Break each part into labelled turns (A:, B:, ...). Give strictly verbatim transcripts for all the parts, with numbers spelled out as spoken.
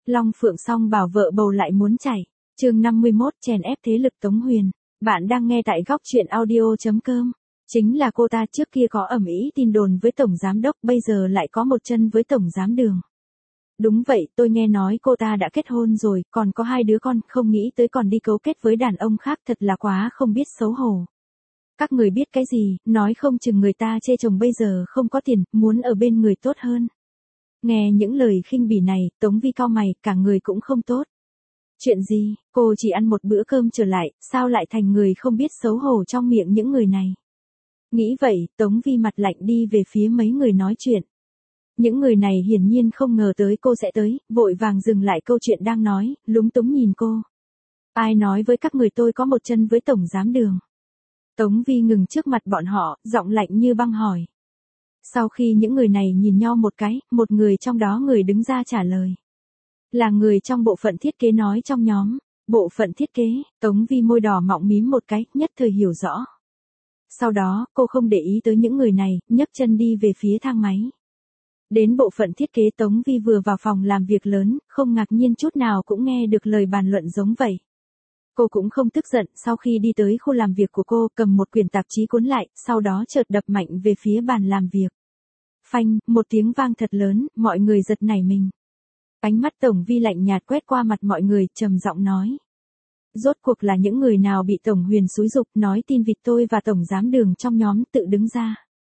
A: Long Phượng song bảo vợ bầu lại muốn chảy. Chương năm mươi mốt chèn ép thế lực Tống Huyền. Bạn đang nghe tại góc truyện audio chấm com. Chính là cô ta trước kia có ầm ĩ tin đồn với tổng giám đốc, bây giờ lại có một chân với tổng giám Đường. Đúng vậy, tôi nghe nói cô ta đã kết hôn rồi, còn có hai đứa con, không nghĩ tới còn đi cấu kết với đàn ông khác, thật là quá không biết xấu hổ. Các người biết cái gì, nói không chừng người ta chê chồng bây giờ không có tiền, muốn ở bên người tốt hơn. Nghe những lời khinh bỉ này, Tống Vi cau mày, cả người cũng không tốt. Chuyện gì, cô chỉ ăn một bữa cơm trở lại, sao lại thành người không biết xấu hổ trong miệng những người này. Nghĩ vậy, Tống Vi mặt lạnh đi về phía mấy người nói chuyện. Những người này hiển nhiên không ngờ tới cô sẽ tới, vội vàng dừng lại câu chuyện đang nói, lúng túng nhìn cô. Ai nói với các người tôi có một chân với tổng giám Đường? Tống Vi ngừng trước mặt bọn họ, giọng lạnh như băng hỏi. Sau khi những người này nhìn nhau một cái, một người trong đó người đứng ra trả lời. Là người trong bộ phận thiết kế nói trong nhóm. Bộ phận thiết kế, Tống Vi môi đỏ mọng mím một cái, nhất thời hiểu rõ. Sau đó, cô không để ý tới những người này, nhấc chân đi về phía thang máy. Đến bộ phận thiết kế, Tống Vi vừa vào phòng làm việc lớn, không ngạc nhiên chút nào cũng nghe được lời bàn luận giống vậy. Cô cũng không tức giận, sau khi đi tới khu làm việc của cô, cầm một quyển tạp chí cuốn lại, sau đó chợt đập mạnh về phía bàn làm việc. Phanh, một tiếng vang thật lớn, mọi người giật nảy mình. Ánh mắt Tổng Vi lạnh nhạt quét qua mặt mọi người, trầm giọng nói. Rốt cuộc là những người nào bị Tổng Huyền xúi giục, nói tin vịt tôi và Tổng giám Đường trong nhóm, tự đứng ra.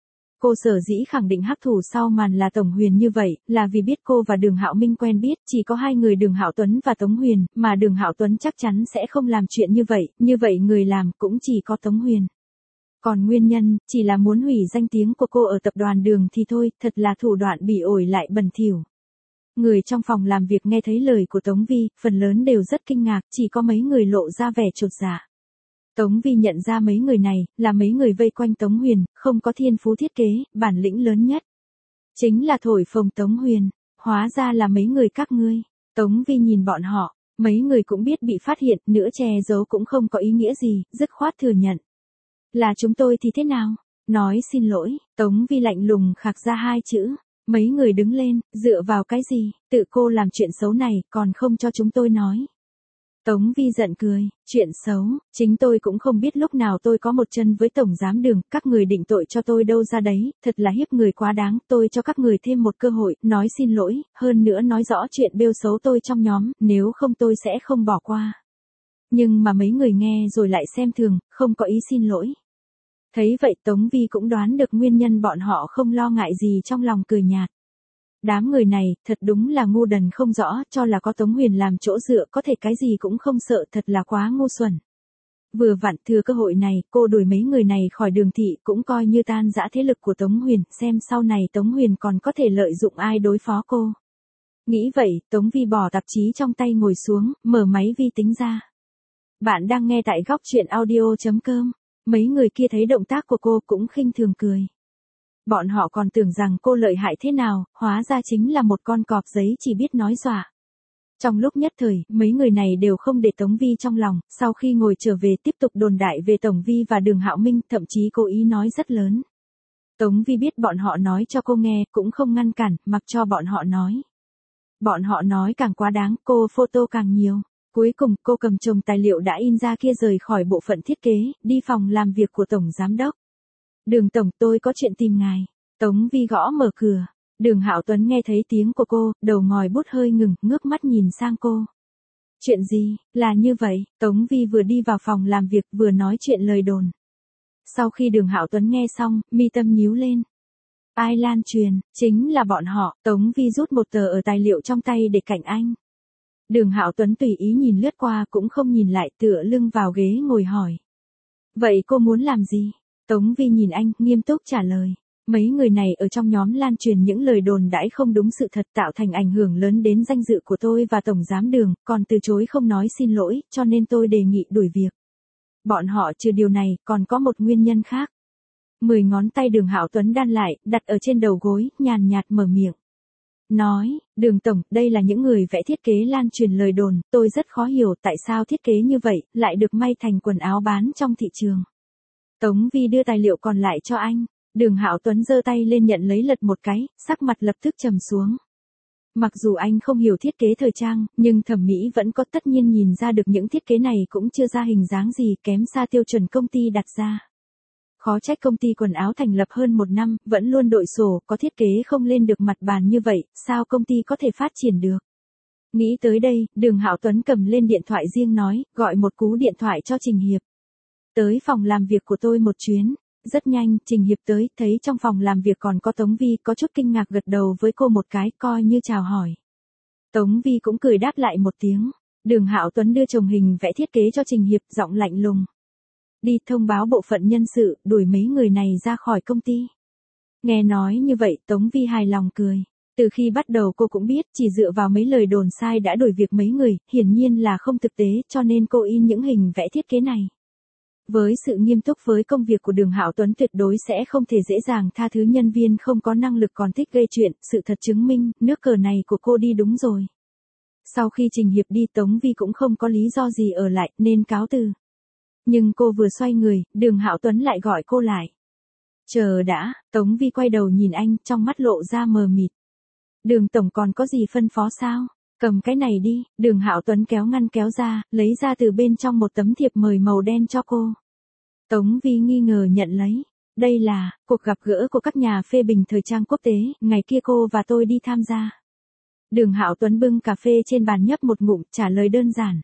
A: Cô sở dĩ khẳng định hắc thủ sau màn là Tổng Huyền như vậy, là vì biết cô và Đường Hạo Minh quen biết, chỉ có hai người Đường Hạo Tuấn và Tống Huyền, mà Đường Hạo Tuấn chắc chắn sẽ không làm chuyện như vậy, như vậy người làm cũng chỉ có Tống Huyền. Còn nguyên nhân, chỉ là muốn hủy danh tiếng của cô ở tập đoàn Đường thì thôi, thật là thủ đoạn bỉ ổi lại bẩn thỉu. Người trong phòng làm việc nghe thấy lời của Tống Vi, phần lớn đều rất kinh ngạc, chỉ có mấy người lộ ra vẻ chột dạ. Tống Vi nhận ra mấy người này, là mấy người vây quanh Tống Huyền, không có thiên phú thiết kế, bản lĩnh lớn nhất. Chính là thổi phồng Tống Huyền, hóa ra là mấy người các ngươi. Tống Vi nhìn bọn họ, mấy người cũng biết bị phát hiện, nữa che giấu cũng không có ý nghĩa gì, dứt khoát thừa nhận. Là chúng tôi thì thế nào? Nói xin lỗi, Tống Vi lạnh lùng khạc ra hai chữ. Mấy người đứng lên, dựa vào cái gì, tự cô làm chuyện xấu này, còn không cho chúng tôi nói. Tống Vi giận cười, chuyện xấu, chính tôi cũng không biết lúc nào tôi có một chân với tổng giám Đường, các người định tội cho tôi đâu ra đấy, thật là hiếp người quá đáng, tôi cho các người thêm một cơ hội, nói xin lỗi, hơn nữa nói rõ chuyện bêu xấu tôi trong nhóm, nếu không tôi sẽ không bỏ qua. Nhưng mà mấy người nghe rồi lại xem thường, không có ý xin lỗi. Thấy vậy Tống Vi cũng đoán được nguyên nhân bọn họ không lo ngại gì trong lòng cười nhạt. Đám người này, thật đúng là ngu đần không rõ, cho là có Tống Huyền làm chỗ dựa có thể cái gì cũng không sợ, thật là quá ngu xuẩn. Vừa vặn thừa cơ hội này, cô đuổi mấy người này khỏi Đường thị cũng coi như tan rã thế lực của Tống Huyền, xem sau này Tống Huyền còn có thể lợi dụng ai đối phó cô. Nghĩ vậy, Tống Vi bỏ tạp chí trong tay ngồi xuống, mở máy vi tính ra. Bạn đang nghe tại góc truyện audio chấm com. Mấy người kia thấy động tác của cô cũng khinh thường cười. Bọn họ còn tưởng rằng cô lợi hại thế nào, hóa ra chính là một con cọp giấy chỉ biết nói dọa. Trong lúc nhất thời, mấy người này đều không để Tống Vi trong lòng, sau khi ngồi trở về tiếp tục đồn đại về Tổng Vi và Đường Hạo Minh, thậm chí cố ý nói rất lớn. Tống Vi biết bọn họ nói cho cô nghe, cũng không ngăn cản, mặc cho bọn họ nói. Bọn họ nói càng quá đáng, cô photo càng nhiều. Cuối cùng, cô cầm chồng tài liệu đã in ra kia rời khỏi bộ phận thiết kế, đi phòng làm việc của Tổng Giám Đốc. Đường Tổng, tôi có chuyện tìm ngài. Tống Vi gõ mở cửa. Đường Hạo Tuấn nghe thấy tiếng của cô, đầu ngòi bút hơi ngừng, ngước mắt nhìn sang cô. Chuyện gì, là như vậy, Tống Vi vừa đi vào phòng làm việc vừa nói chuyện lời đồn. Sau khi Đường Hạo Tuấn nghe xong, mi tâm nhíu lên. Ai lan truyền, chính là bọn họ. Tống Vi rút một tờ ở tài liệu trong tay để cạnh anh. Đường Hạo Tuấn tùy ý nhìn lướt qua cũng không nhìn lại, tựa lưng vào ghế ngồi hỏi. Vậy cô muốn làm gì? Tống Vi nhìn anh, nghiêm túc trả lời. Mấy người này ở trong nhóm lan truyền những lời đồn đãi không đúng sự thật, tạo thành ảnh hưởng lớn đến danh dự của tôi và Tổng Giám Đường, còn từ chối không nói xin lỗi, cho nên tôi đề nghị đuổi việc. Bọn họ trừ điều này, còn có một nguyên nhân khác. Mười ngón tay Đường Hạo Tuấn đan lại, đặt ở trên đầu gối, nhàn nhạt mở miệng. Nói, Đường Tổng, đây là những người vẽ thiết kế lan truyền lời đồn, tôi rất khó hiểu tại sao thiết kế như vậy, lại được may thành quần áo bán trong thị trường. Tống Vi đưa tài liệu còn lại cho anh. Đường Hạo Tuấn giơ tay lên nhận lấy lật một cái, sắc mặt lập tức trầm xuống. Mặc dù anh không hiểu thiết kế thời trang, nhưng thẩm mỹ vẫn có, tất nhiên nhìn ra được những thiết kế này cũng chưa ra hình dáng gì, kém xa tiêu chuẩn công ty đặt ra. Khó trách công ty quần áo thành lập hơn một năm, vẫn luôn đội sổ, có thiết kế không lên được mặt bàn như vậy, sao công ty có thể phát triển được. Nghĩ tới đây, Đường Hạo Tuấn cầm lên điện thoại riêng nói, gọi một cú điện thoại cho Trình Hiệp. Tới phòng làm việc của tôi một chuyến. Rất nhanh, Trình Hiệp tới, thấy trong phòng làm việc còn có Tống Vi, có chút kinh ngạc gật đầu với cô một cái, coi như chào hỏi. Tống Vi cũng cười đáp lại một tiếng. Đường Hạo Tuấn đưa chồng hình vẽ thiết kế cho Trình Hiệp, giọng lạnh lùng. Đi thông báo bộ phận nhân sự, đuổi mấy người này ra khỏi công ty. Nghe nói như vậy, Tống Vi hài lòng cười. Từ khi bắt đầu cô cũng biết, chỉ dựa vào mấy lời đồn sai đã đuổi việc mấy người, hiển nhiên là không thực tế, cho nên cô in những hình vẽ thiết kế này. Với sự nghiêm túc với công việc của Đường Hạo Tuấn tuyệt đối sẽ không thể dễ dàng tha thứ nhân viên không có năng lực còn thích gây chuyện, sự thật chứng minh, nước cờ này của cô đi đúng rồi. Sau khi Trình Hiệp đi, Tống Vi cũng không có lý do gì ở lại, nên cáo từ. Nhưng cô vừa xoay người, Đường Hạo Tuấn lại gọi cô lại. Chờ đã, Tống Vi quay đầu nhìn anh, trong mắt lộ ra mờ mịt. Đường tổng còn có gì phân phó sao? Cầm cái này đi, Đường Hạo Tuấn kéo ngăn kéo ra, lấy ra từ bên trong một tấm thiệp mời màu đen cho cô. Tống Vi nghi ngờ nhận lấy. Đây là cuộc gặp gỡ của các nhà phê bình thời trang quốc tế, ngày kia cô và tôi đi tham gia. Đường Hạo Tuấn bưng cà phê trên bàn nhấp một ngụm, trả lời đơn giản.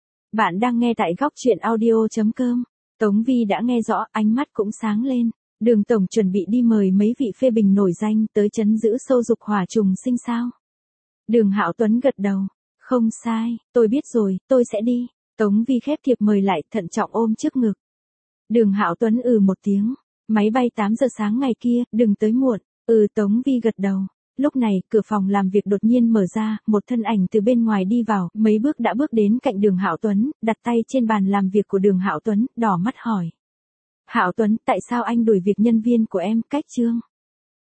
A: Bạn đang nghe tại góc truyện audio chấm com. Tống Vi đã nghe rõ, ánh mắt cũng sáng lên. Đường tổng chuẩn bị đi mời mấy vị phê bình nổi danh tới trấn giữ sâu dục hỏa trùng sinh sao? Đường Hạo Tuấn gật đầu. Không sai, tôi biết rồi, tôi sẽ đi. Tống Vi khép thiệp mời lại, thận trọng ôm trước ngực. Đường Hạo Tuấn ừ một tiếng. Máy bay tám giờ sáng ngày kia, đừng tới muộn. Ừ, Tống Vi gật đầu. Lúc này, cửa phòng làm việc đột nhiên mở ra, một thân ảnh từ bên ngoài đi vào, mấy bước đã bước đến cạnh Đường Hạo Tuấn, đặt tay trên bàn làm việc của Đường Hạo Tuấn, đỏ mắt hỏi. Hạo Tuấn, tại sao anh đuổi việc nhân viên của em, cách trương?